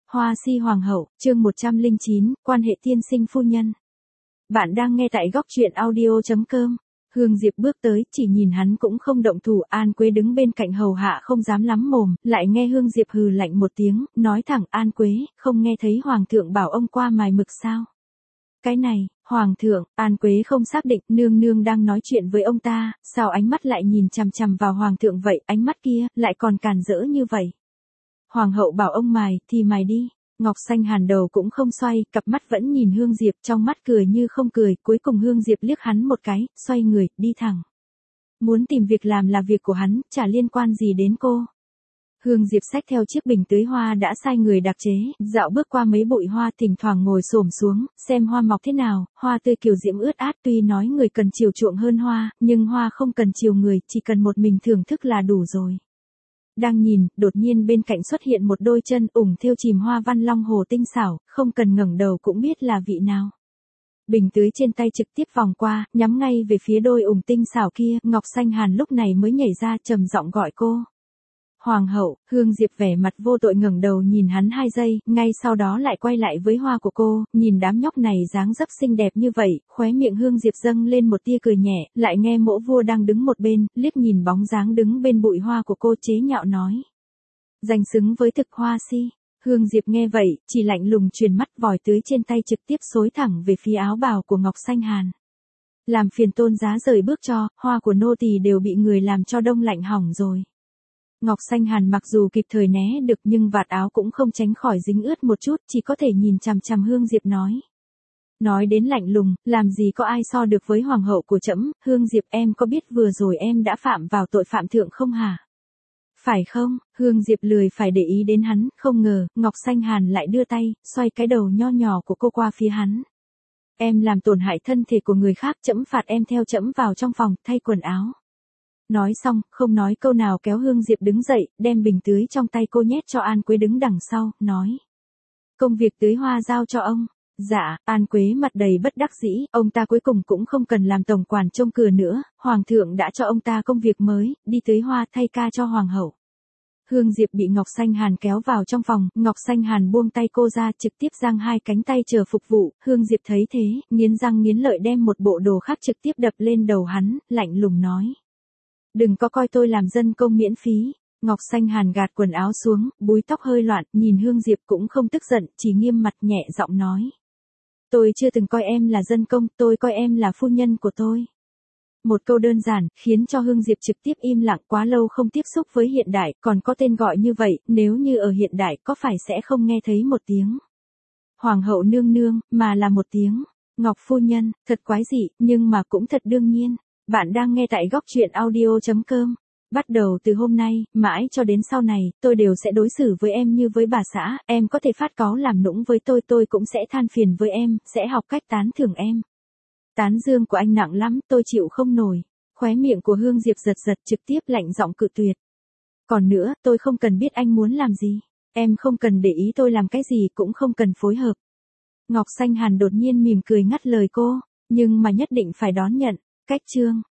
Hoa si hoàng hậu, chương 109, quan hệ tiên sinh phu nhân. Bạn đang nghe tại góc truyện audio.com. Hương Diệp bước tới, chỉ nhìn hắn cũng không động thủ. An Quế đứng bên cạnh hầu hạ không dám lắm mồm, lại nghe Hương Diệp hừ lạnh một tiếng, nói thẳng: An Quế, không nghe thấy hoàng thượng bảo ông qua mài mực sao? Cái này, hoàng thượng, An Quế không xác định, nương nương đang nói chuyện với ông ta, sao ánh mắt lại nhìn chằm chằm vào hoàng thượng vậy, ánh mắt kia, lại còn càn rỡ như vậy. Hoàng hậu bảo ông mài, thì mài đi. Ngọc Xanh Hàn đầu cũng không xoay, cặp mắt vẫn nhìn Hương Diệp, trong mắt cười như không cười, cuối cùng Hương Diệp liếc hắn một cái, xoay người, đi thẳng. Muốn tìm việc làm là việc của hắn, chả liên quan gì đến cô. Hương Diệp xách theo chiếc bình tưới hoa đã sai người đặc chế, dạo bước qua mấy bụi hoa, thỉnh thoảng ngồi xổm xuống, xem hoa mọc thế nào, hoa tươi kiều diễm ướt át, tuy nói người cần chiều chuộng hơn hoa, nhưng hoa không cần chiều người, chỉ cần một mình thưởng thức là đủ rồi. Đang nhìn, đột nhiên bên cạnh xuất hiện một đôi chân ủng thêu chìm hoa văn long hồ tinh xảo, không cần ngẩng đầu cũng biết là vị nào. Bình tưới trên tay trực tiếp vòng qua, nhắm ngay về phía đôi ủng tinh xảo kia, Ngọc Xanh Hàn lúc này mới nhảy ra trầm giọng gọi cô. Hoàng hậu. Hương Diệp vẻ mặt vô tội ngẩng đầu nhìn hắn 2 giây, ngay sau đó lại quay lại với hoa của cô, nhìn đám nhóc này dáng dấp xinh đẹp như vậy, khóe miệng Hương Diệp dâng lên một tia cười nhẹ, lại nghe Mỗ Vua đang đứng một bên, liếc nhìn bóng dáng đứng bên bụi hoa của cô chế nhạo nói. Danh xứng với thực hoa si. Hương Diệp nghe vậy, chỉ lạnh lùng truyền mắt, vòi tưới trên tay trực tiếp xối thẳng về phía áo bào của Ngọc Xanh Hàn. Làm phiền tôn giá rời bước cho, hoa của nô tỳ đều bị người làm cho đông lạnh hỏng rồi. Ngọc Xanh Hàn mặc dù kịp thời né được nhưng vạt áo cũng không tránh khỏi dính ướt một chút, chỉ có thể nhìn chằm chằm Hương Diệp nói. Nói đến lạnh lùng, làm gì có ai so được với hoàng hậu của trẫm. Hương Diệp, em có biết vừa rồi em đã phạm vào tội phạm thượng không hả? Phải không? Hương Diệp lười phải để ý đến hắn, không ngờ, Ngọc Xanh Hàn lại đưa tay, xoay cái đầu nho nhỏ của cô qua phía hắn. Em làm tổn hại thân thể của người khác, trẫm phạt em theo trẫm vào trong phòng, thay quần áo. Nói xong, không nói câu nào kéo Hương Diệp đứng dậy, đem bình tưới trong tay cô nhét cho An Quế đứng đằng sau, nói. Công việc tưới hoa giao cho ông. Dạ, An Quế mặt đầy bất đắc dĩ, ông ta cuối cùng cũng không cần làm tổng quản trông cửa nữa, hoàng thượng đã cho ông ta công việc mới, đi tưới hoa thay ca cho hoàng hậu. Hương Diệp bị Ngọc Xanh Hàn kéo vào trong phòng, Ngọc Xanh Hàn buông tay cô ra, trực tiếp giang 2 cánh tay chờ phục vụ, Hương Diệp thấy thế, nghiến răng nghiến lợi đem một bộ đồ khác trực tiếp đập lên đầu hắn, lạnh lùng nói. Đừng có coi tôi làm dân công miễn phí. Ngọc Xanh Hàn gạt quần áo xuống, búi tóc hơi loạn, nhìn Hương Diệp cũng không tức giận, chỉ nghiêm mặt nhẹ giọng nói. Tôi chưa từng coi em là dân công, tôi coi em là phu nhân của tôi. Một câu đơn giản, khiến cho Hương Diệp trực tiếp im lặng, quá lâu không tiếp xúc với hiện đại, còn có tên gọi như vậy, nếu như ở hiện đại có phải sẽ không nghe thấy một tiếng. Hoàng hậu nương nương, mà là một tiếng. Ngọc phu nhân, thật quái dị, nhưng mà cũng thật đương nhiên. Bạn đang nghe tại góc truyện audio.com. Bắt đầu từ hôm nay, mãi cho đến sau này, tôi đều sẽ đối xử với em như với bà xã, em có thể phát cáu làm nũng với tôi cũng sẽ than phiền với em, sẽ học cách tán thưởng em. Tán dương của anh nặng lắm, tôi chịu không nổi. Khóe miệng của Hương Diệp giật giật, trực tiếp lạnh giọng cự tuyệt. Còn nữa, tôi không cần biết anh muốn làm gì. Em không cần để ý tôi làm cái gì, cũng không cần phối hợp. Ngọc Xanh Hàn đột nhiên mỉm cười ngắt lời cô, nhưng mà nhất định phải đón nhận. Cách chương